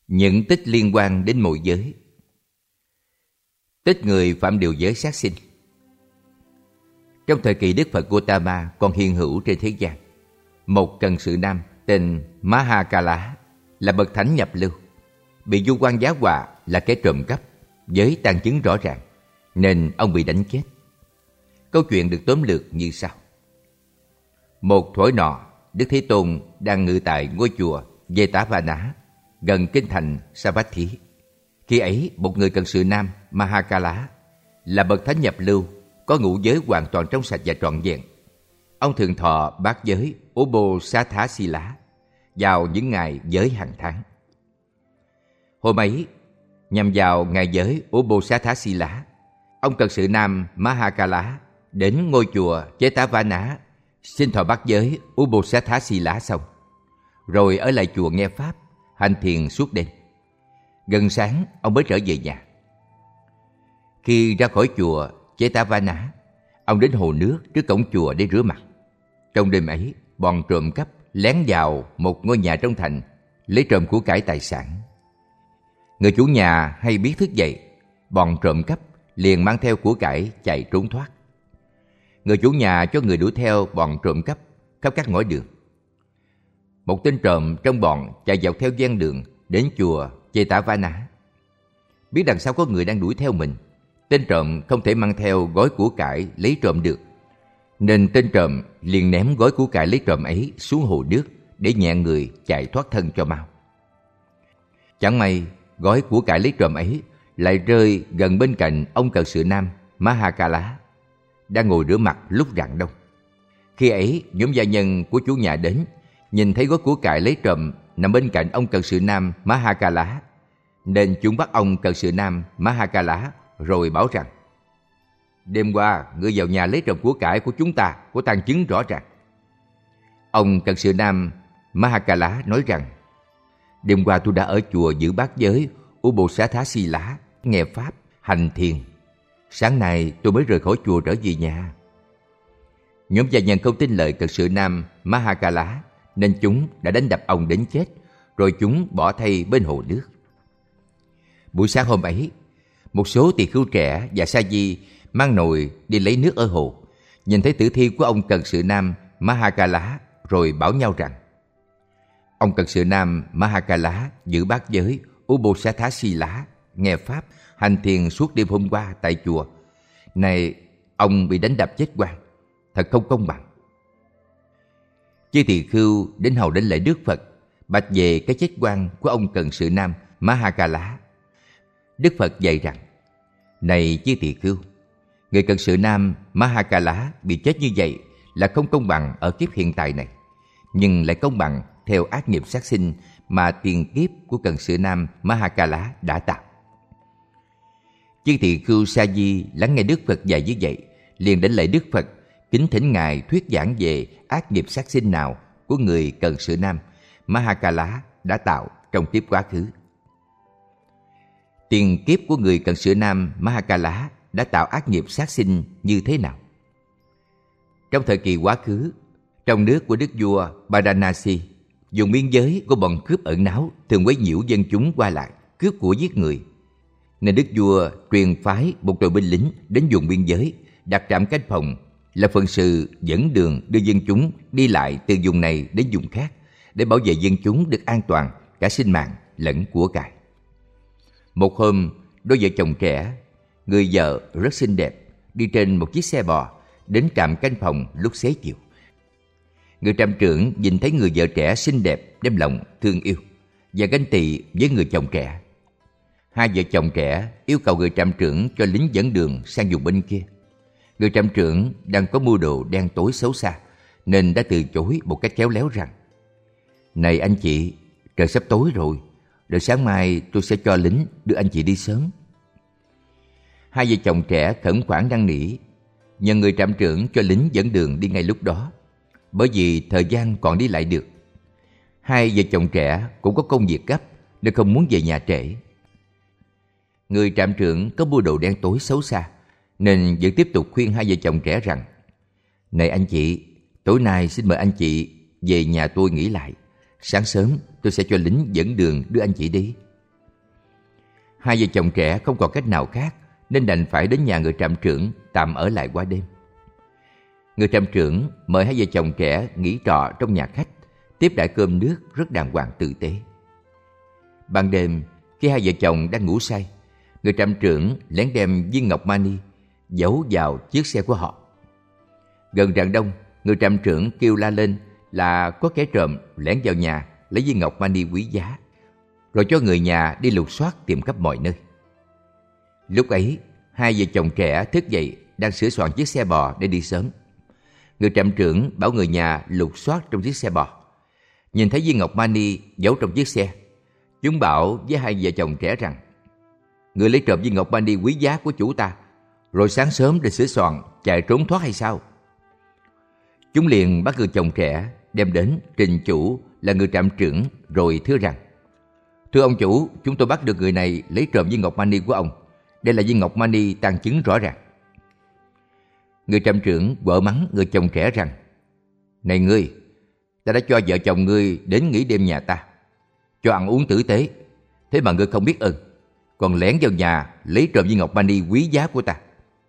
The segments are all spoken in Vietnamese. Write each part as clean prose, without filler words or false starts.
Những tích liên quan đến môi giới. Tích người phạm điều giới sát sinh. Trong thời kỳ Đức Phật Gautama còn hiện hữu trên thế gian, một cận sự nam tên Mahakala là bậc thánh nhập lưu, bị vua quan giá họa là kẻ trộm cắp với tang chứng rõ ràng, nên ông bị đánh chết. Câu chuyện được tóm lược như sau. Một thuở nọ, Đức Thế Tôn đang ngự tại ngôi chùa Jetavana gần kinh thành Savatthi. Khi ấy, một người cận sự nam Mahakala là bậc thánh nhập lưu, có ngũ giới hoàn toàn trong sạch và trọn vẹn. Ông thường thọ bát giới Uposatthasila vào những ngày giới hàng tháng. Hôm ấy, nhằm vào ngày giới Uposatthasila, ông cận sự nam Mahakala đến ngôi chùa Jetavana xin thọ bát giới Uposatthasila xong, rồi ở lại chùa nghe pháp, hành thiền suốt đêm. Gần sáng, ông mới trở về nhà. Khi ra khỏi chùa Jetavana, ông đến hồ nước trước cổng chùa để rửa mặt. Trong đêm ấy, bọn trộm cắp lén vào một ngôi nhà trong thành, lấy trộm của cải tài sản. Người chủ nhà hay biết thức dậy, bọn trộm cắp liền mang theo của cải chạy trốn thoát. Người chủ nhà cho người đuổi theo bọn trộm cắp khắp các ngõ đường. Một tên trộm trong bọn chạy dọc theo ven đường đến chùa Jetavana. Biết đằng sau có người đang đuổi theo mình, tên trộm không thể mang theo gói của cải lấy trộm được, nên tên trộm liền ném gói của cải lấy trộm ấy xuống hồ nước để nhẹ người chạy thoát thân cho mau. Chẳng may gói của cải lấy trộm ấy lại rơi gần bên cạnh ông cận sự nam Mahakala đang ngồi rửa mặt lúc rạng đông. Khi ấy, nhóm gia nhân của chủ nhà đến, nhìn thấy gói của cải lấy trộm nằm bên cạnh ông cận sự nam Mahakala, nên chúng bắt ông cận sự nam Mahakala rồi bảo rằng: đêm qua ngươi vào nhà lấy trộm của cải của chúng ta, có tang chứng rõ ràng. Ông cận sự nam Mahakala nói rằng: đêm qua tôi đã ở chùa giữ bát giới Uposatthasila nghe pháp, hành thiền. Sáng nay tôi mới rời khỏi chùa trở về nhà. Nhóm gia nhân không tin lời cận sự nam Mahakala, nên chúng đã đánh đập ông đến chết, rồi chúng bỏ thây bên hồ nước. Buổi sáng hôm ấy, một số tỳ khưu trẻ và sa di mang nồi đi lấy nước ở hồ, nhìn thấy tử thi của ông cận sự nam Mahakala, rồi bảo nhau rằng: ông cận sự nam Mahakala giữ bát giới Uposatthasila nghe pháp, hành thiền suốt đêm hôm qua tại chùa. Này, ông bị đánh đập chết oan, thật không công bằng. Chư tỳ khưu đến hầu đến lễ Đức Phật, bạch về cái chết oan của ông cận sự nam Mahakala. Đức Phật dạy rằng: này chư tỳ khưu, người cận sự nam Mahakala bị chết như vậy là không công bằng ở kiếp hiện tại này, nhưng lại công bằng theo ác nghiệp sát sinh mà tiền kiếp của cận sự nam Mahakala đã tạo. Chư tỳ khưu sa di lắng nghe Đức Phật dạy như vậy, liền đến lạy Đức Phật, kính thỉnh Ngài thuyết giảng về ác nghiệp sát sinh nào của người cận sự nam Mahakala đã tạo trong kiếp quá khứ. Tiền kiếp của người cận sự nam Mahakala đã tạo ác nghiệp sát sinh như thế nào? Trong thời kỳ quá khứ, trong nước của đức vua Varanasi, vùng biên giới của bọn cướp ẩn náu thường quấy nhiễu dân chúng qua lại, cướp của giết người. Nên đức vua truyền phái một đội binh lính đến vùng biên giới, đặt trạm canh phòng, là phận sự dẫn đường đưa dân chúng đi lại từ vùng này đến vùng khác, để bảo vệ dân chúng được an toàn cả sinh mạng lẫn của cải. Một hôm, đôi vợ chồng trẻ, người vợ rất xinh đẹp, đi trên một chiếc xe bò đến trạm canh phòng lúc xế chiều. Người trạm trưởng nhìn thấy người vợ trẻ xinh đẹp, đem lòng thương yêu và ganh tị với người chồng trẻ. Hai vợ chồng trẻ yêu cầu người trạm trưởng cho lính dẫn đường sang vùng bên kia. Người trạm trưởng đang có mưu đồ đen tối xấu xa, nên đã từ chối một cách khéo léo rằng: này anh chị, trời sắp tối rồi, đợi sáng mai tôi sẽ cho lính đưa anh chị đi sớm. Hai vợ chồng trẻ khẩn khoản năn nỉ, nhờ người trạm trưởng cho lính dẫn đường đi ngay lúc đó, bởi vì thời gian còn đi lại được. Hai vợ chồng trẻ cũng có công việc gấp nên không muốn về nhà trễ. Người trạm trưởng có mưu đồ đen tối xấu xa, nên vẫn tiếp tục khuyên hai vợ chồng trẻ rằng: này anh chị, tối nay xin mời anh chị về nhà tôi nghỉ lại. Sáng sớm tôi sẽ cho lính dẫn đường đưa anh chị đi. Hai vợ chồng trẻ không còn cách nào khác nên đành phải đến nhà người trạm trưởng tạm ở lại qua đêm. Người trạm trưởng mời hai vợ chồng trẻ nghỉ trọ trong nhà khách, tiếp đãi cơm nước rất đàng hoàng tử tế. Ban đêm, khi hai vợ chồng đang ngủ say, người trạm trưởng lén đem viên ngọc mani giấu vào chiếc xe của họ. Gần rạng đông, người trạm trưởng kêu la lên là có kẻ trộm lẻn vào nhà lấy viên ngọc mani quý giá, rồi cho người nhà đi lục soát tìm khắp mọi nơi. Lúc ấy, hai vợ chồng trẻ thức dậy đang sửa soạn chiếc xe bò để đi sớm. Người trạm trưởng bảo người nhà lục soát trong chiếc xe bò. Nhìn thấy viên ngọc mani giấu trong chiếc xe, chúng bảo với hai vợ chồng trẻ rằng: người lấy trộm viên ngọc mani quý giá của chủ ta, rồi sáng sớm để sửa soạn chạy trốn thoát hay sao? Chúng liền bắt người chồng trẻ đem đến trình chủ là người trạm trưởng, rồi thưa rằng: thưa ông chủ, chúng tôi bắt được người này lấy trộm viên ngọc mani của ông. Đây là viên ngọc mani tang chứng rõ ràng. Người trạm trưởng quở mắng người chồng trẻ rằng: này ngươi, ta đã cho vợ chồng ngươi đến nghỉ đêm nhà ta, cho ăn uống tử tế, thế mà ngươi không biết ơn, còn lẻn vào nhà lấy trộm viên ngọc mani quý giá của ta.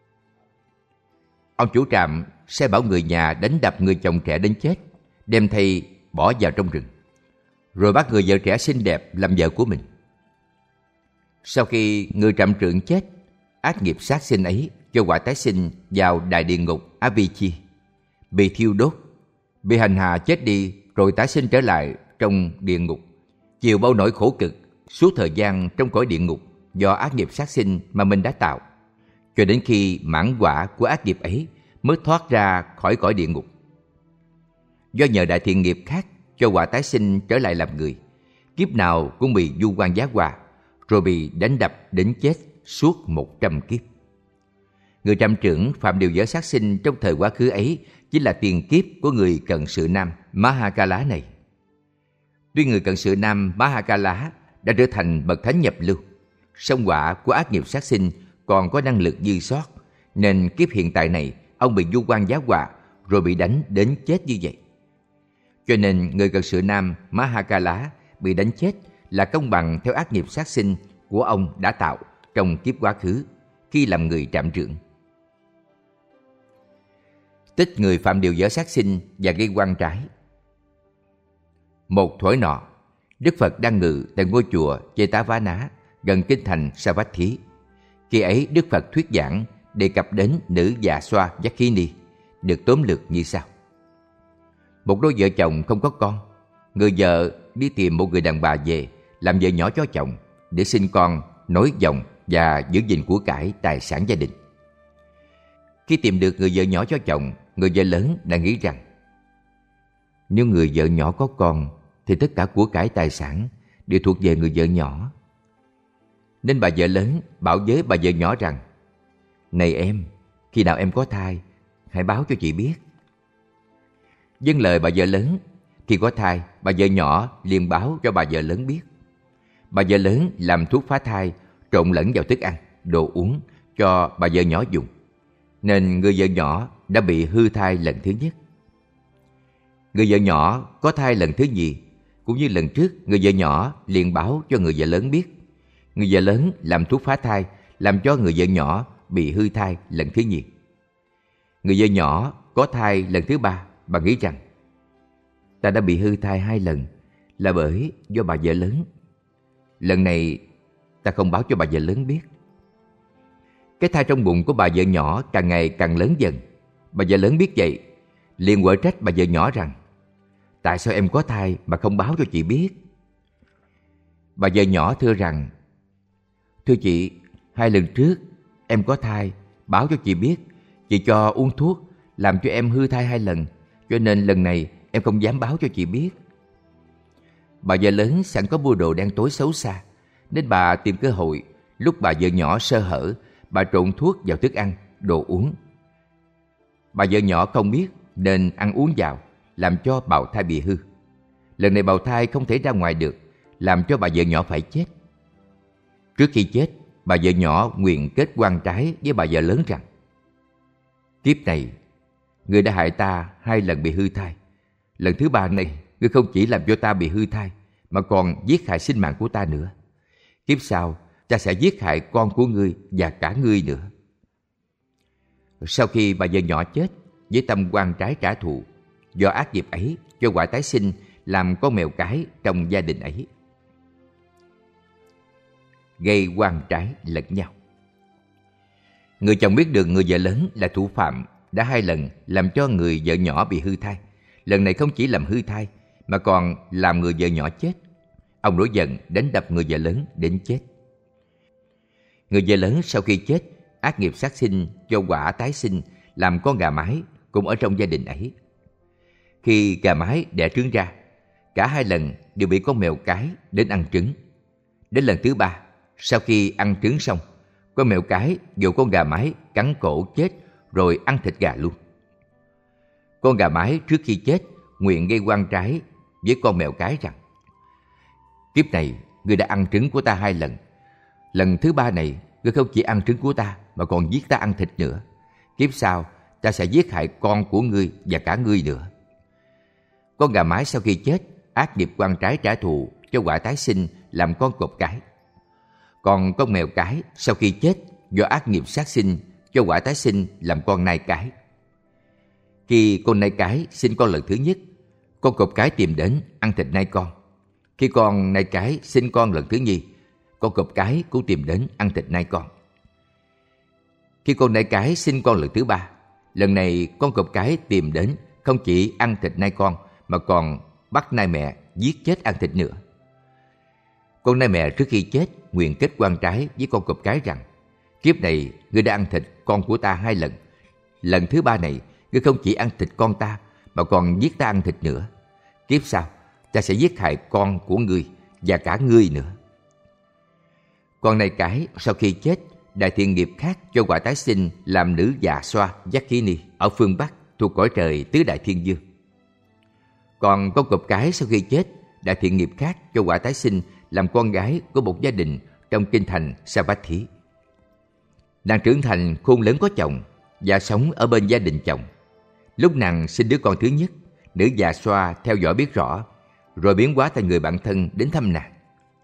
Ông chủ trạm sai bảo người nhà đánh đập người chồng trẻ đến chết, đem thây bỏ vào trong rừng, rồi bắt người vợ trẻ xinh đẹp làm vợ của mình. Sau khi người trạm trưởng chết, ác nghiệp sát sinh ấy cho quả tái sinh vào đại địa ngục Avichi, bị thiêu đốt, bị hành hạ chết đi, rồi tái sinh trở lại trong địa ngục, chịu bao nỗi khổ cực suốt thời gian trong cõi địa ngục do ác nghiệp sát sinh mà mình đã tạo, cho đến khi mãn quả của ác nghiệp ấy mới thoát ra khỏi cõi địa ngục. Do nhờ đại thiện nghiệp khác cho quả tái sinh trở lại làm người, kiếp nào cũng bị vu oan giá họa, rồi bị đánh đập đến chết suốt 100 kiếp. Người trạm trưởng phạm điều dở sát sinh trong thời quá khứ ấy chính là tiền kiếp của người cận sự nam Mahakala này. Tuy người cận sự nam Mahakala đã trở thành bậc thánh nhập lưu, song quả của ác nghiệp sát sinh còn có năng lực dư sót, nên kiếp hiện tại này ông bị vu oan giá họa, rồi bị đánh đến chết như vậy. Cho nên người cận sự nam Mahakala bị đánh chết là công bằng theo ác nghiệp sát sinh của ông đã tạo trong kiếp quá khứ khi làm người trạm trưởng. Tích người phạm điều dở sát sinh và gây oan trái. Một thuở nọ, Đức Phật đang ngự tại ngôi chùa Jetavana gần kinh thành Savatthi. Khi ấy Đức Phật thuyết giảng đề cập đến nữ già xoa Yakhini, được tóm lược như sau. Một đôi vợ chồng không có con, người vợ đi tìm một người đàn bà về làm vợ nhỏ cho chồng để sinh con, nối dòng và giữ gìn của cải tài sản gia đình. Khi tìm được người vợ nhỏ cho chồng, người vợ lớn đã nghĩ rằng nếu người vợ nhỏ có con thì tất cả của cải tài sản đều thuộc về người vợ nhỏ. Nên bà vợ lớn bảo với bà vợ nhỏ rằng: này em, khi nào em có thai, hãy báo cho chị biết. Vâng lời bà vợ lớn, khi có thai, bà vợ nhỏ liền báo cho bà vợ lớn biết. Bà vợ lớn làm thuốc phá thai trộn lẫn vào thức ăn, đồ uống cho bà vợ nhỏ dùng, nên người vợ nhỏ đã bị hư thai lần thứ nhất. Người vợ nhỏ có thai lần thứ nhì, cũng như lần trước, người vợ nhỏ liền báo cho người vợ lớn biết. Người vợ lớn làm thuốc phá thai làm cho người vợ nhỏ bị hư thai lần thứ nhì. Người vợ nhỏ có thai lần thứ ba, bà nghĩ rằng ta đã bị hư thai 2 lần là bởi do bà vợ lớn. Lần này ta không báo cho bà vợ lớn biết. Cái thai trong bụng của bà vợ nhỏ càng ngày càng lớn dần. Bà vợ lớn biết vậy, liền quở trách bà vợ nhỏ rằng: tại sao em có thai mà không báo cho chị biết? Bà vợ nhỏ thưa rằng: thưa chị, 2 lần trước em có thai, báo cho chị biết, chị cho uống thuốc làm cho em hư thai 2 lần, cho nên lần này em không dám báo cho chị biết. Bà vợ lớn sẵn có mưu đồ đen tối xấu xa, nên bà tìm cơ hội lúc bà vợ nhỏ sơ hở, bà trộn thuốc vào thức ăn, đồ uống. Bà vợ nhỏ không biết nên ăn uống vào, làm cho bào thai bị hư. Lần này bào thai không thể ra ngoài được, làm cho bà vợ nhỏ phải chết. Trước khi chết, bà vợ nhỏ nguyện kết oan trái với bà vợ lớn rằng: kiếp này, người đã hại ta 2 lần bị hư thai. Lần thứ 3 này, người không chỉ làm cho ta bị hư thai, mà còn giết hại sinh mạng của ta nữa. Kiếp sau, ta sẽ giết hại con của ngươi và cả ngươi nữa. Sau khi bà vợ nhỏ chết, với tâm oan trái trả thù, do ác nghiệp ấy cho quả tái sinh làm con mèo cái trong gia đình ấy, gây oan trái lẫn nhau. Người chồng biết được người vợ lớn là thủ phạm, đã 2 lần làm cho người vợ nhỏ bị hư thai. Lần này không chỉ làm hư thai mà còn làm người vợ nhỏ chết. Ông nổi giận đánh đập người vợ lớn đến chết. Người vợ lớn sau khi chết, ác nghiệp sát sinh cho quả tái sinh làm con gà mái cũng ở trong gia đình ấy. Khi gà mái đẻ trứng ra, cả 2 lần đều bị con mèo cái đến ăn trứng. Đến lần thứ 3, sau khi ăn trứng xong, con mèo cái dụ con gà mái cắn cổ chết rồi ăn thịt gà luôn. Con gà mái trước khi chết nguyện gây oan trái với con mèo cái rằng: kiếp này ngươi đã ăn trứng của ta 2 lần. Lần thứ 3 này ngươi không chỉ ăn trứng của ta mà còn giết ta ăn thịt nữa. Kiếp sau ta sẽ giết hại con của ngươi và cả ngươi nữa. Con gà mái sau khi chết, ác nghiệp oan trái trả thù cho quả tái sinh làm con cọp cái. Còn con mèo cái sau khi chết, do ác nghiệp sát sinh cho quả tái sinh làm con nai cái. Khi con nai cái sinh con lần thứ nhất, con cọp cái tìm đến ăn thịt nai con. Khi con nai cái sinh con lần thứ nhì, con cọp cái cũng tìm đến ăn thịt nai con. Khi con nai cái sinh con lần thứ 3, lần này con cọp cái tìm đến không chỉ ăn thịt nai con mà còn bắt nai mẹ giết chết ăn thịt nữa. Con nai mẹ trước khi chết nguyện kết oan trái với con cọp cái rằng: kiếp này ngươi đã ăn thịt con của ta 2 lần. Lần thứ 3 này ngươi không chỉ ăn thịt con ta mà còn giết ta ăn thịt nữa. Kiếp sau ta sẽ giết hại con của ngươi và cả ngươi nữa. Con nai cái sau khi chết, đại thiện nghiệp khác cho quả tái sinh làm nữ già xoa Yakini ở phương Bắc thuộc cõi trời tứ đại thiên dương. Còn con cọp cái sau khi chết, đại thiện nghiệp khác cho quả tái sinh làm con gái của một gia đình trong kinh thành Savatthi. Nàng trưởng thành khôn lớn có chồng và sống ở bên gia đình chồng. Lúc nàng sinh đứa con thứ nhất, nữ già xoa theo dõi biết rõ, rồi biến hóa thành người bạn thân đến thăm nàng.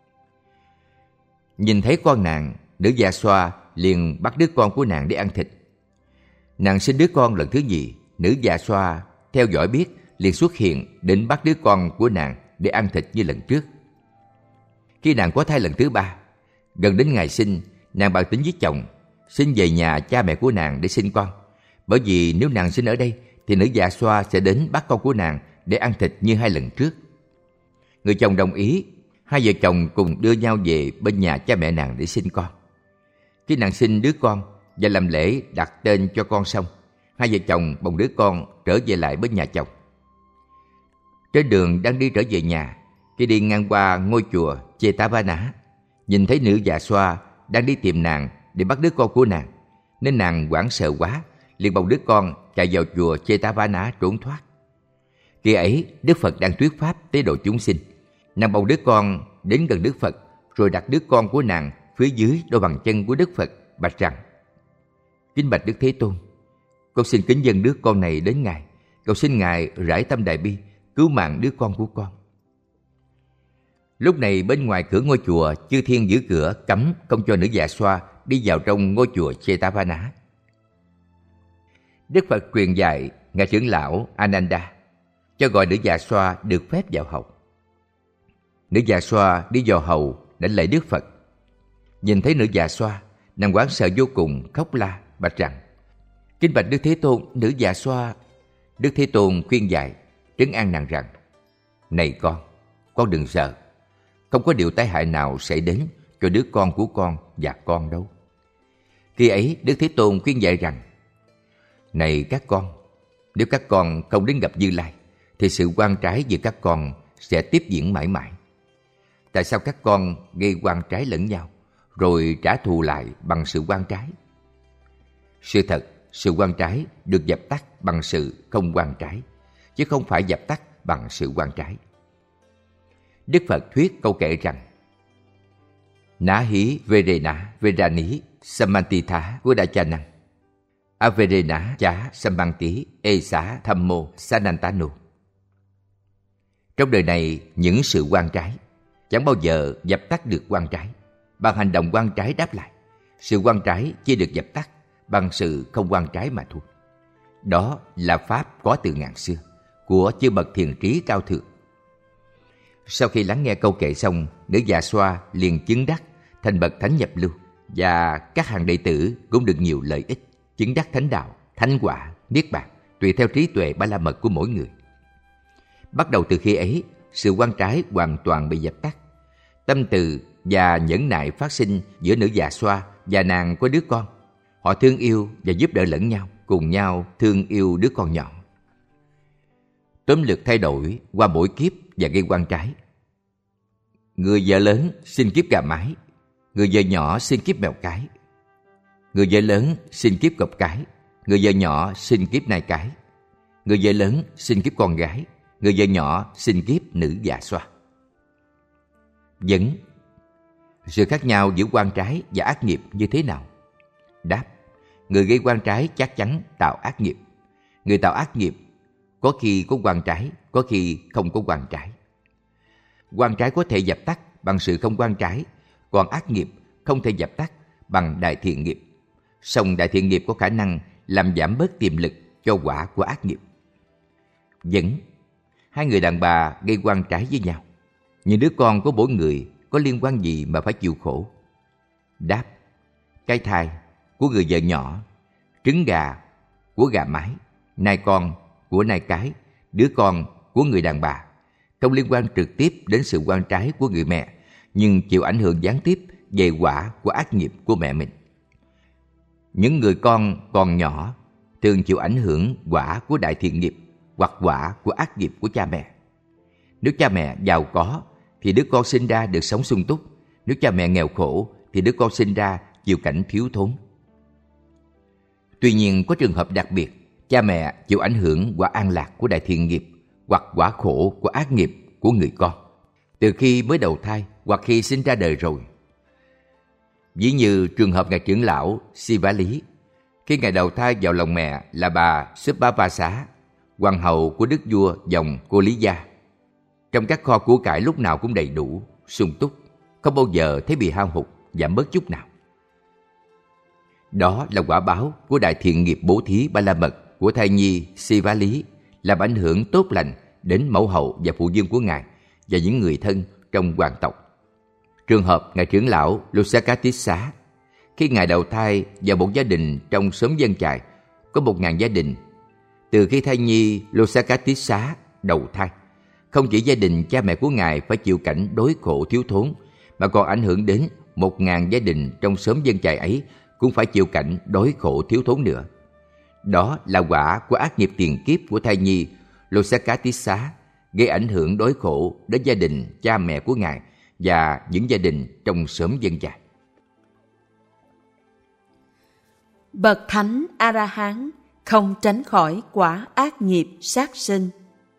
Nhìn thấy con nàng, nữ già xoa liền bắt đứa con của nàng để ăn thịt. Nàng sinh đứa con lần thứ nhì, nữ già xoa theo dõi biết liền xuất hiện đến bắt đứa con của nàng để ăn thịt như lần trước. Khi nàng có thai lần thứ 3, gần đến ngày sinh, nàng bàn tính với chồng xin về nhà cha mẹ của nàng để sinh con, bởi vì nếu nàng sinh ở đây thì nữ già xoa sẽ đến bắt con của nàng để ăn thịt như 2 lần trước. Người chồng đồng ý, 2 vợ chồng cùng đưa nhau về bên nhà cha mẹ nàng để sinh con. Khi nàng sinh đứa con và làm lễ đặt tên cho con xong, 2 vợ chồng bồng đứa con trở về lại bên nhà chồng. Trên đường đang đi trở về nhà, khi đi ngang qua ngôi chùa Jetavana, nhìn thấy nữ già xoa đang đi tìm nàng để bắt đứa con của nàng, nên nàng hoảng sợ quá, liền bồng đứa con chạy vào chùa Jetavana trốn thoát. Khi ấy, Đức Phật đang thuyết pháp tế độ chúng sinh. Nàng bồng đứa con đến gần Đức Phật, rồi đặt đứa con của nàng phía dưới đôi bàn chân của Đức Phật, bạch rằng: kính bạch Đức Thế Tôn, con xin kính dâng đứa con này đến Ngài, cầu xin Ngài rải tâm đại bi cứu mạng đứa con của con. Lúc này bên ngoài cửa ngôi chùa, chư thiên giữ cửa cấm không cho nữ già xoa đi vào trong ngôi chùa Jetavana. Đức Phật truyền dạy ngài trưởng lão Ananda cho gọi nữ già xoa được phép vào hầu. Nữ già xoa đi vào hầu đảnh lễ Đức Phật. Nhìn thấy nữ già xoa, nàng hoảng sợ vô cùng, khóc la bạch rằng: kính bạch Đức Thế Tôn, nữ già xoa. Đức Thế Tôn khuyên dạy trấn an nàng rằng: này con đừng sợ, không có điều tai hại nào xảy đến cho đứa con của con và con đâu. Khi ấy Đức Thế Tôn khuyên dạy rằng: này các con, nếu các con không đến gặp Như Lai thì sự oan trái giữa các con sẽ tiếp diễn mãi mãi. Tại sao các con gây oan trái lẫn nhau rồi trả thù lại bằng sự oan trái? Sự thật, sự oan trái được dập tắt bằng sự không oan trái, chứ không phải dập tắt bằng sự oan trái. Đức Phật thuyết câu kệ rằng: Ná hí verena verani samantitha Godachana averena chá samanti e xá tham mô sanantano. Trong đời này, những sự oan trái chẳng bao giờ dập tắt được oan trái. bằng hành động oan trái đáp lại. Sự oan trái chỉ được dập tắt bằng sự không oan trái mà thôi. Đó là pháp có từ ngàn xưa, của chư bậc thiền trí cao thượng. Sau khi lắng nghe câu kệ xong, nữ già xoa liền chứng đắc thành bậc thánh nhập lưu, và các hàng đệ tử cũng được nhiều lợi ích, chứng đắc thánh đạo, thánh quả, niết bàn, tùy theo trí tuệ ba la mật của mỗi người. Bắt đầu từ khi ấy, sự oan trái hoàn toàn bị dập tắt. Tâm từ và nhẫn nại phát sinh giữa nữ già xoa và nàng có đứa con. Họ thương yêu và giúp đỡ lẫn nhau, cùng nhau thương yêu đứa con nhỏ. Tóm lược thay đổi qua mỗi kiếp và gây oan trái. Người vợ lớn xin kiếp gà mái, người vợ nhỏ xin kiếp mèo cái. Người vợ lớn xin kiếp cọp cái, người vợ nhỏ xin kiếp nai cái. Người vợ lớn xin kiếp con gái, người vợ nhỏ xin kiếp nữ già xoa. Vấn: sự khác nhau giữa oan trái và ác nghiệp như thế nào? Đáp: người gây oan trái chắc chắn tạo ác nghiệp. Người tạo ác nghiệp có khi có oan trái, có khi không có oan trái. Oan trái có thể dập tắt bằng sự không oan trái, còn ác nghiệp không thể dập tắt bằng đại thiện nghiệp. Song đại thiện nghiệp có khả năng làm giảm bớt tiềm lực cho quả của ác nghiệp. Vấn: hai người đàn bà gây oan trái với nhau, những đứa con của mỗi người có liên quan gì mà phải chịu khổ? Đáp: cái thai của người vợ nhỏ, trứng gà của gà mái, nai con của nai cái, đứa con của người đàn bà không liên quan trực tiếp đến sự oan trái của người mẹ, nhưng chịu ảnh hưởng gián tiếp về quả của ác nghiệp của mẹ mình. Những người con còn nhỏ thường chịu ảnh hưởng quả của đại thiện nghiệp hoặc quả của ác nghiệp của cha mẹ. Nếu cha mẹ giàu có thì đứa con sinh ra được sống sung túc. Nếu cha mẹ nghèo khổ thì đứa con sinh ra chịu cảnh thiếu thốn. Tuy nhiên có trường hợp đặc biệt, cha mẹ chịu ảnh hưởng quả an lạc của đại thiện nghiệp hoặc quả khổ của ác nghiệp của người con từ khi mới đầu thai hoặc khi sinh ra đời rồi. Ví như trường hợp ngài trưởng lão Siva Lý, khi ngài đầu thai vào lòng mẹ là bà Subhavasa, hoàng hậu của đức vua dòng Cô Lý Gia. Trong các kho của cải lúc nào cũng đầy đủ, sung túc, không bao giờ thấy bị hao hụt, giảm bớt chút nào. Đó là quả báo của đại thiện nghiệp bố thí ba la mật của thai nhi Siva Lý, làm ảnh hưởng tốt lành đến mẫu hậu và phụ vương của ngài và những người thân trong hoàng tộc. Trường hợp ngài trưởng lão Lusakatissa, khi ngài đầu thai vào một gia đình trong xóm dân chài có 1.000 gia đình. Từ khi thai nhi Lusakatissa đầu thai, không chỉ gia đình cha mẹ của ngài phải chịu cảnh đói khổ thiếu thốn, mà còn ảnh hưởng đến 1.000 gia đình trong xóm dân chài ấy cũng phải chịu cảnh đói khổ thiếu thốn nữa. Đó là quả của ác nghiệp tiền kiếp của thai nhi Lusakatissa, gây ảnh hưởng đói khổ đến gia đình cha mẹ của ngài và những gia đình trong xóm dân chài. Bậc thánh A-la-hán không tránh khỏi quả ác nghiệp sát sinh.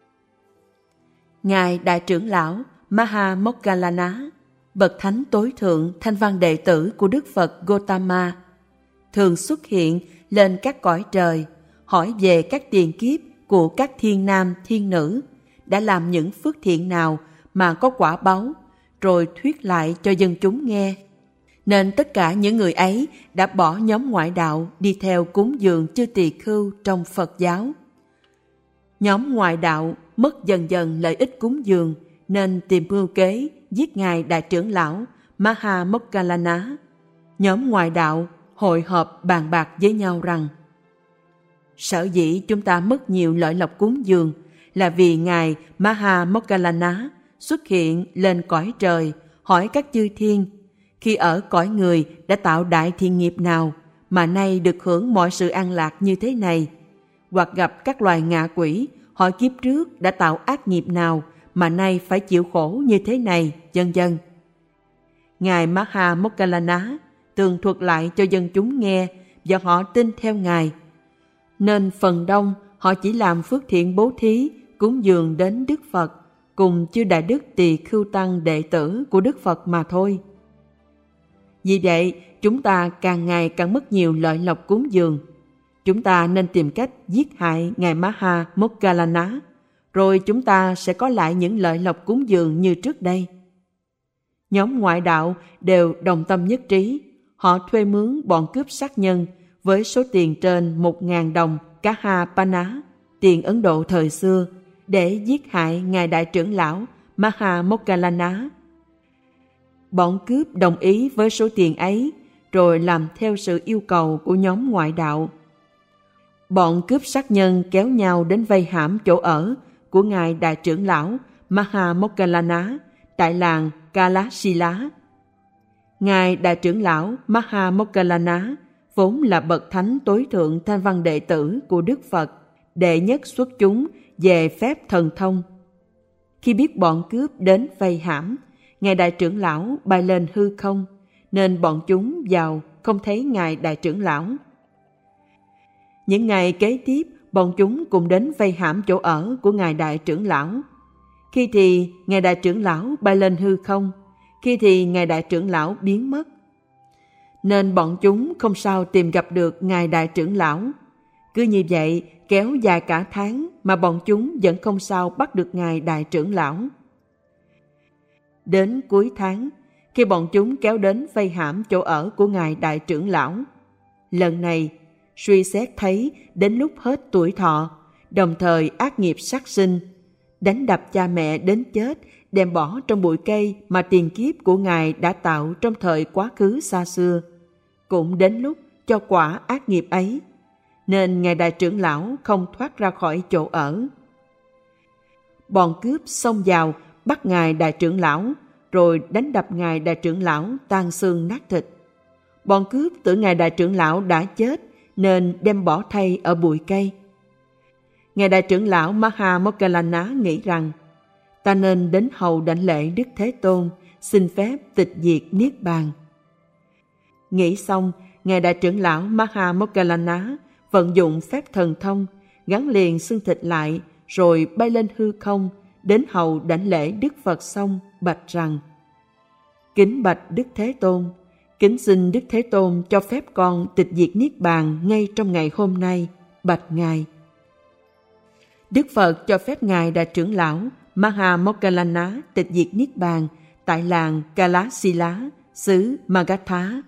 Ngài Đại trưởng lão Maha Moggallana, bậc thánh tối thượng thanh văn đệ tử của Đức Phật Gautama, thường xuất hiện lên các cõi trời, hỏi về các tiền kiếp của các thiên nam thiên nữ đã làm những phước thiện nào mà có quả báu, rồi thuyết lại cho dân chúng nghe. Nên tất cả những người ấy đã bỏ nhóm ngoại đạo đi theo cúng dường chư tỳ khưu trong Phật giáo. Nhóm ngoại đạo mất dần dần lợi ích cúng dường nên tìm mưu kế giết ngài Đại trưởng lão Maha Moggallana. Nhóm ngoại đạo hội họp bàn bạc với nhau rằng: sở dĩ chúng ta mất nhiều lợi lộc cúng dường là vì ngài Maha Moggallana xuất hiện lên cõi trời hỏi các chư thiên khi ở cõi người đã tạo đại thiện nghiệp nào mà nay được hưởng mọi sự an lạc như thế này, hoặc gặp các loài ngạ quỷ hỏi kiếp trước đã tạo ác nghiệp nào mà nay phải chịu khổ như thế này, vân vân. Ngài Maha Moggallana tường thuật lại cho dân chúng nghe và họ tin theo ngài. Nên phần đông họ chỉ làm phước thiện bố thí cúng dường đến Đức Phật cùng chư đại đức tỳ khưu tăng đệ tử của Đức Phật mà thôi. Vì vậy, chúng ta càng ngày càng mất nhiều lợi lộc cúng dường. Chúng ta nên tìm cách giết hại ngài Maha Moggallana, rồi chúng ta sẽ có lại những lợi lộc cúng dường như trước đây. Nhóm ngoại đạo đều đồng tâm nhất trí. Họ thuê mướn bọn cướp sát nhân với số tiền trên 1.000 đồng Kaha-paná, tiền Ấn Độ thời xưa, để giết hại Ngài Đại trưởng lão Maha Moggallana. Bọn cướp đồng ý với số tiền ấy, rồi làm theo sự yêu cầu của nhóm ngoại đạo. Bọn cướp sát nhân kéo nhau đến vây hãm chỗ ở của Ngài Đại trưởng lão Maha Moggallana tại làng Kalasila. Ngài Đại trưởng lão Maha Moggallana vốn là bậc thánh tối thượng thanh văn đệ tử của Đức Phật, đệ nhất xuất chúng về phép thần thông. Khi biết bọn cướp đến vây hãm, Ngài Đại trưởng lão bay lên hư không, nên bọn chúng vào không thấy Ngài Đại trưởng lão. Những ngày kế tiếp, bọn chúng cùng đến vây hãm chỗ ở của Ngài Đại trưởng lão. Khi thì Ngài Đại trưởng lão bay lên hư không, khi thì Ngài Đại trưởng lão biến mất. Nên bọn chúng không sao tìm gặp được Ngài Đại trưởng lão. Cứ như vậy, kéo dài cả tháng mà bọn chúng vẫn không sao bắt được Ngài Đại trưởng lão. Đến cuối tháng, khi bọn chúng kéo đến vây hãm chỗ ở của Ngài Đại trưởng lão, lần này suy xét thấy đến lúc hết tuổi thọ, đồng thời ác nghiệp sát sinh, đánh đập cha mẹ đến chết, đem bỏ trong bụi cây mà tiền kiếp của Ngài đã tạo trong thời quá khứ xa xưa, cũng đến lúc cho quả ác nghiệp ấy, nên Ngài Đại trưởng lão không thoát ra khỏi chỗ ở. Bọn cướp xông vào bắt Ngài Đại trưởng lão, rồi đánh đập Ngài Đại trưởng lão tan xương nát thịt. Bọn cướp tưởng Ngài Đại trưởng lão đã chết, nên đem bỏ thay ở bụi cây. Ngài Đại trưởng lão Maha Moggallana nghĩ rằng ta nên đến hầu đảnh lễ Đức Thế Tôn, xin phép tịch diệt niết bàn. Nghĩ xong, Ngài Đại trưởng lão Maha Moggallana vận dụng phép thần thông, gắn liền xương thịt lại, rồi bay lên hư không, đến hầu đảnh lễ Đức Phật xong bạch rằng: Kính bạch Đức Thế Tôn, kính xin Đức Thế Tôn cho phép con tịch diệt niết bàn ngay trong ngày hôm nay, bạch Ngài. Đức Phật cho phép Ngài Đại trưởng lão Maha Moggallana tịch diệt niết bàn tại làng Kalasila, xứ Magadha.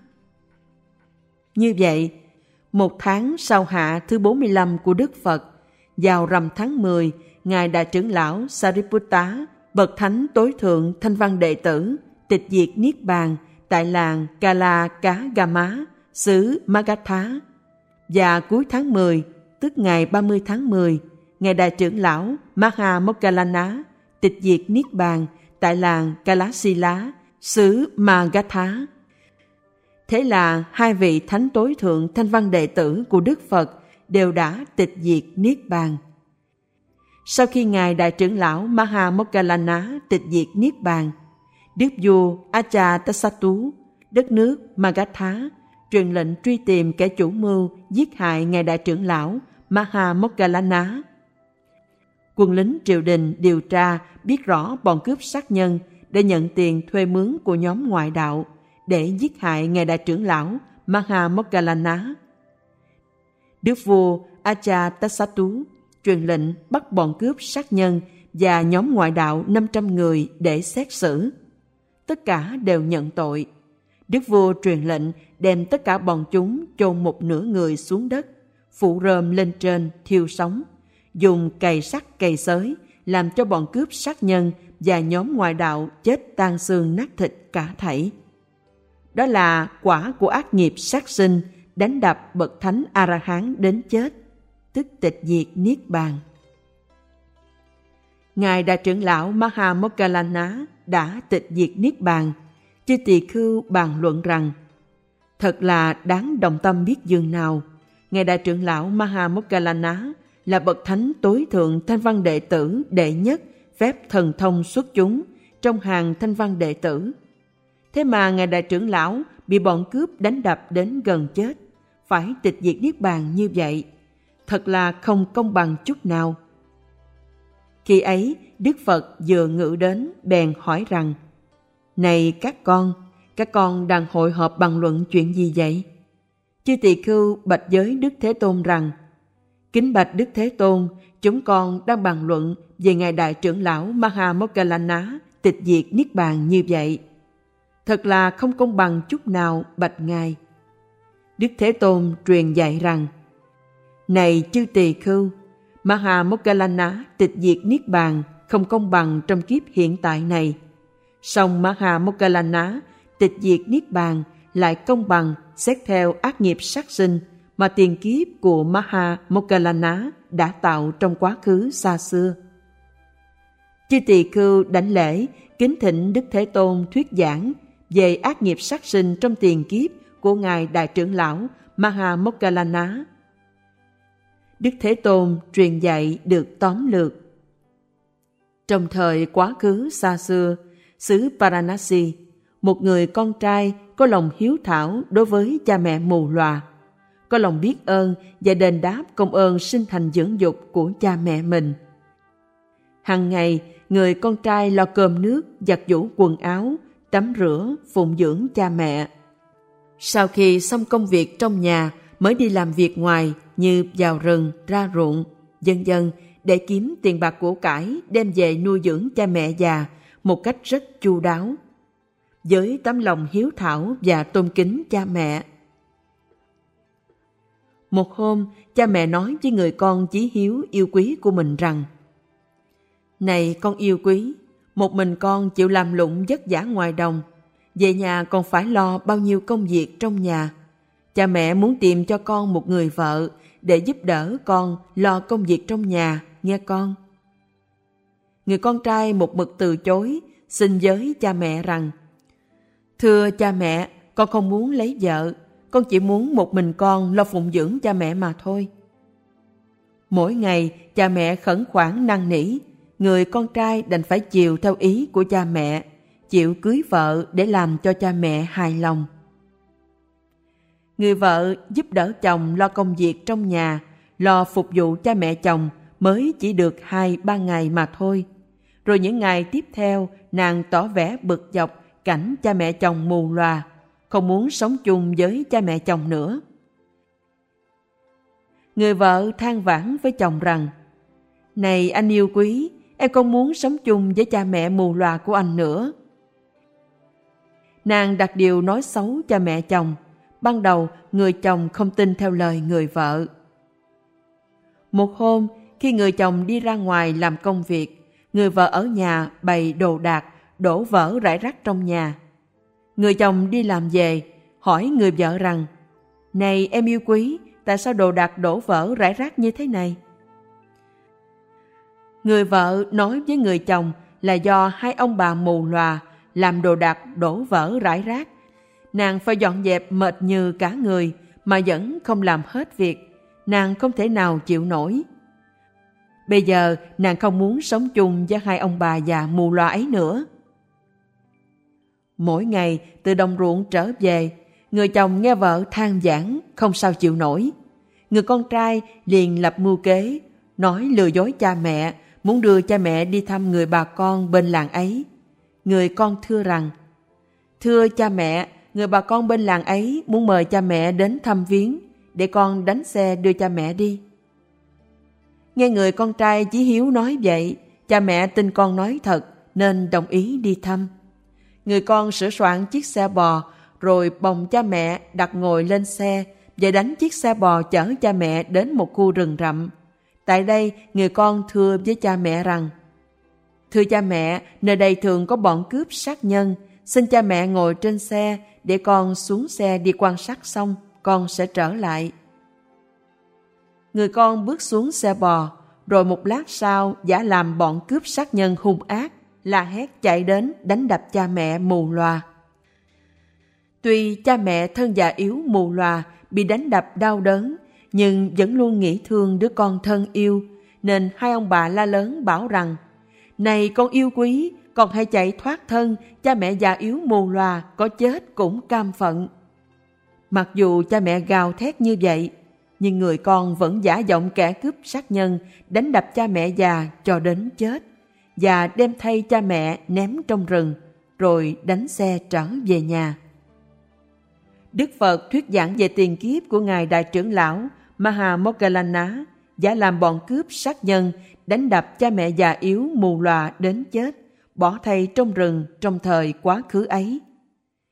Như vậy, một tháng sau hạ thứ 45 của Đức Phật, vào rằm tháng 10, Ngài Đại trưởng lão Sariputta, bậc thánh tối thượng thanh văn đệ tử, tịch diệt niết bàn tại làng Kalakagama, xứ Magadha. Và cuối tháng 10, tức ngày 30 tháng 10, Ngài Đại trưởng lão Maha Moggallana tịch diệt niết bàn tại làng Kalasila, xứ Magadha. Thế là hai vị thánh tối thượng thanh văn đệ tử của Đức Phật đều đã tịch diệt niết bàn. Sau khi Ngài Đại trưởng lão Maha Moggallana tịch diệt niết bàn, Đức vua Ajatasattu, đất nước Magadha, truyền lệnh truy tìm kẻ chủ mưu giết hại Ngài Đại trưởng lão Maha Moggallana. Quân lính triều đình điều tra biết rõ bọn cướp sát nhân để nhận tiền thuê mướn của nhóm ngoại đạo để giết hại Ngài Đại trưởng lão Maha Moggallana. Đức vua Ajatasattu truyền lệnh bắt bọn cướp sát nhân và nhóm ngoại đạo 500 người để xét xử. Tất cả đều nhận tội. Đức vua truyền lệnh đem tất cả bọn chúng chôn một nửa người xuống đất, phủ rơm lên trên thiêu sống, dùng cày sắt cày xới làm cho bọn cướp sát nhân và nhóm ngoại đạo chết tan xương nát thịt cả thảy. Đó là quả của ác nghiệp sát sinh, đánh đập bậc thánh A-la-hán đến chết, tức tịch diệt niết bàn. Ngài Đại trưởng lão Maha Moggallana đã tịch diệt niết bàn. Chư tỳ khưu bàn luận rằng: thật là đáng đồng tâm biết dường nào, Ngài Đại trưởng lão Maha Moggallana là bậc thánh tối thượng thanh văn đệ tử đệ nhất phép thần thông xuất chúng trong hàng thanh văn đệ tử. Thế mà Ngài Đại trưởng lão bị bọn cướp đánh đập đến gần chết, phải tịch diệt niết bàn như vậy, thật là không công bằng chút nào. Khi ấy, Đức Phật vừa ngự đến, bèn hỏi rằng: này các con đang hội họp bàn luận chuyện gì vậy? Chư tỳ khưu bạch với Đức Thế Tôn rằng: kính bạch Đức Thế Tôn, chúng con đang bàn luận về Ngài Đại trưởng lão Maha Moggallana tịch diệt niết bàn như vậy. Thật là không công bằng chút nào, bạch Ngài. Đức Thế Tôn truyền dạy rằng: Này chư tỳ khưu, Maha Moggallana tịch diệt Niết Bàn không công bằng trong kiếp hiện tại này. Song Maha Moggallana tịch diệt Niết Bàn lại công bằng xét theo ác nghiệp sát sinh mà tiền kiếp của Maha Moggallana đã tạo trong quá khứ xa xưa. Chư tỳ khưu đảnh lễ kính thỉnh Đức Thế Tôn thuyết giảng về ác nghiệp sát sinh trong tiền kiếp của Ngài Đại trưởng lão Maha Moggallana. Đức Thế Tôn truyền dạy được tóm lược. Trong thời quá khứ xa xưa, xứ Varanasi, một người con trai có lòng hiếu thảo đối với cha mẹ mù lòa, có lòng biết ơn và đền đáp công ơn sinh thành dưỡng dục của cha mẹ mình. Hằng ngày, người con trai lo cơm nước, giặt giũ quần áo, tắm rửa, phụng dưỡng cha mẹ. Sau khi xong công việc trong nhà, mới đi làm việc ngoài như vào rừng, ra ruộng, vân vân, để kiếm tiền bạc của cải đem về nuôi dưỡng cha mẹ già một cách rất chu đáo, với tấm lòng hiếu thảo và tôn kính cha mẹ. Một hôm, cha mẹ nói với người con chí hiếu yêu quý của mình rằng: Này con yêu quý, một mình con chịu làm lụng vất vả ngoài đồng, về nhà còn phải lo bao nhiêu công việc trong nhà. Cha mẹ muốn tìm cho con một người vợ để giúp đỡ con lo công việc trong nhà, nghe con. Người con trai một mực từ chối, xin với cha mẹ rằng: Thưa cha mẹ, con không muốn lấy vợ, con chỉ muốn một mình con lo phụng dưỡng cha mẹ mà thôi. Mỗi ngày cha mẹ khẩn khoản năn nỉ, người con trai đành phải chiều theo ý của cha mẹ, chịu cưới vợ để làm cho cha mẹ hài lòng. Người vợ giúp đỡ chồng lo công việc trong nhà, lo phục vụ cha mẹ chồng mới chỉ được 2-3 ngày mà thôi. Rồi những ngày tiếp theo, nàng tỏ vẻ bực dọc cảnh cha mẹ chồng mù lòa, không muốn sống chung với cha mẹ chồng nữa. Người vợ than vãn với chồng rằng: Này anh yêu quý, em không muốn sống chung với cha mẹ mù lòa của anh nữa. Nàng đặt điều nói xấu cha mẹ chồng. Ban đầu, người chồng không tin theo lời người vợ. Một hôm, khi người chồng đi ra ngoài làm công việc, người vợ ở nhà bày đồ đạc, đổ vỡ rải rác trong nhà. Người chồng đi làm về, hỏi người vợ rằng: Này em yêu quý, tại sao đồ đạc đổ vỡ rải rác như thế này? Người vợ nói với người chồng là do hai ông bà mù lòa làm đồ đạc đổ vỡ rải rác. Nàng phải dọn dẹp mệt như cả người mà vẫn không làm hết việc. Nàng không thể nào chịu nổi. Bây giờ nàng không muốn sống chung với hai ông bà già mù lòa ấy nữa. Mỗi ngày từ đồng ruộng trở về, người chồng nghe vợ than vãn không sao chịu nổi. Người con trai liền lập mưu kế, nói lừa dối cha mẹ, muốn đưa cha mẹ đi thăm người bà con bên làng ấy. Người con thưa rằng: Thưa cha mẹ, người bà con bên làng ấy muốn mời cha mẹ đến thăm viếng, để con đánh xe đưa cha mẹ đi. Nghe người con trai chí hiếu nói vậy, cha mẹ tin con nói thật nên đồng ý đi thăm. Người con sửa soạn chiếc xe bò, rồi bồng cha mẹ đặt ngồi lên xe và đánh chiếc xe bò chở cha mẹ đến một khu rừng rậm. Tại đây, người con thưa với cha mẹ rằng: Thưa cha mẹ, nơi đây thường có bọn cướp sát nhân, xin cha mẹ ngồi trên xe để con xuống xe đi quan sát xong, con sẽ trở lại. Người con bước xuống xe bò, rồi một lát sau giả làm bọn cướp sát nhân hung ác, la hét chạy đến đánh đập cha mẹ mù lòa. Tuy cha mẹ thân già yếu mù lòa bị đánh đập đau đớn, nhưng vẫn luôn nghĩ thương đứa con thân yêu, nên hai ông bà la lớn bảo rằng: Này con yêu quý, con hãy chạy thoát thân, cha mẹ già yếu mù lòa có chết cũng cam phận. Mặc dù cha mẹ gào thét như vậy, nhưng người con vẫn giả giọng kẻ cướp sát nhân đánh đập cha mẹ già cho đến chết, và đem thay cha mẹ ném trong rừng, rồi đánh xe trở về nhà. Đức Phật thuyết giảng về tiền kiếp của Ngài Đại trưởng lão Maha Moggallana, giả làm bọn cướp sát nhân đánh đập cha mẹ già yếu mù lòa đến chết, bỏ thay trong rừng trong thời quá khứ ấy.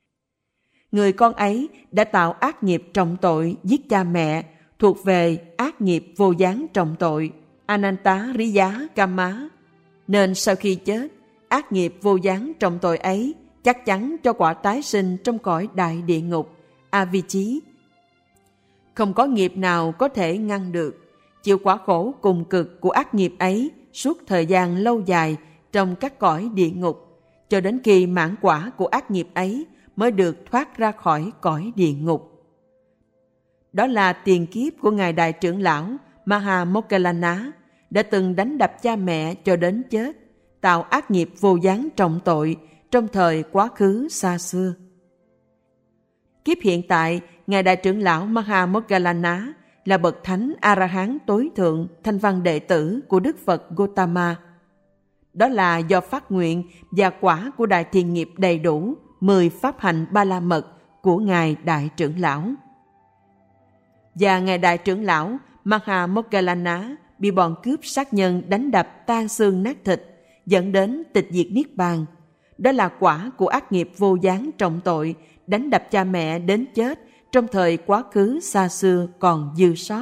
Người con ấy đã tạo ác nghiệp trọng tội giết cha mẹ, thuộc về ác nghiệp vô gián trọng tội, Anantariya Kama. Nên sau khi chết, ác nghiệp vô gián trọng tội ấy chắc chắn cho quả tái sinh trong cõi đại địa ngục, Avicii. Không có nghiệp nào có thể ngăn được, chịu quả khổ cùng cực của ác nghiệp ấy suốt thời gian lâu dài trong các cõi địa ngục, cho đến khi mãn quả của ác nghiệp ấy mới được thoát ra khỏi cõi địa ngục. Đó là tiền kiếp của Ngài Đại trưởng lão Maha Moggallana đã từng đánh đập cha mẹ cho đến chết, tạo ác nghiệp vô gián trọng tội trong thời quá khứ xa xưa. Kiếp hiện tại, Ngài Đại trưởng lão Maha Moggallana là bậc thánh A-la-hán tối thượng thanh văn đệ tử của Đức Phật Gotama. Đó là do phát nguyện và quả của đại thiện nghiệp đầy đủ 10 pháp hành ba la mật của Ngài Đại trưởng lão. Và Ngài Đại trưởng lão Maha Moggallana bị bọn cướp sát nhân đánh đập tan xương nát thịt, dẫn đến tịch diệt niết bàn. Đó là quả của ác nghiệp vô gián trọng tội đánh đập cha mẹ đến chết trong thời quá khứ xa xưa còn dư sót.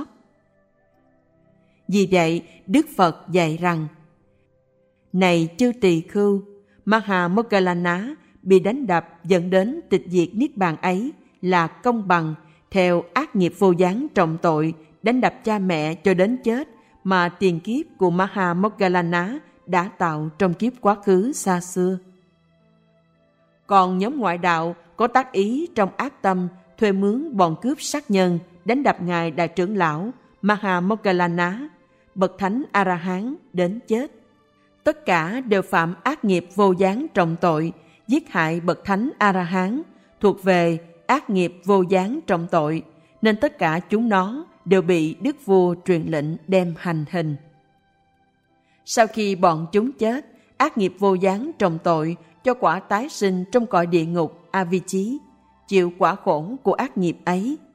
Vì vậy, Đức Phật dạy rằng: Này chư tỳ khưu, Maha Moggallana bị đánh đập dẫn đến tịch diệt niết bàn ấy là công bằng theo ác nghiệp vô gián trọng tội đánh đập cha mẹ cho đến chết mà tiền kiếp của Maha Moggallana đã tạo trong kiếp quá khứ xa xưa. Còn nhóm ngoại đạo có tác ý trong ác tâm thuê mướn bọn cướp sát nhân đánh đập Ngài Đại trưởng lão Maha Moggallana, bậc thánh A-la-hán đến chết. Tất cả đều phạm ác nghiệp vô gián trọng tội, giết hại bậc thánh A-la-hán, thuộc về ác nghiệp vô gián trọng tội, nên tất cả chúng nó đều bị đức vua truyền lệnh đem hành hình. Sau khi bọn chúng chết, ác nghiệp vô gián trọng tội cho quả tái sinh trong cõi địa ngục Avicii, chịu quả khổ của ác nghiệp ấy.